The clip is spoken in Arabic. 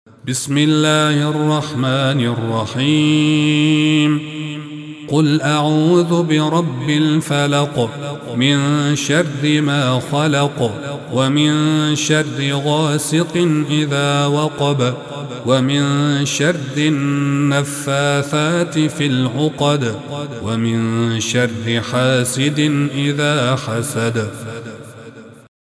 بسم الله الرحمن الرحيم. قل أعوذ برب الفلق من شر ما خلق ومن شر غاسق إذا وقب ومن شر النفاثات في العقد ومن شر حاسد إذا حسد.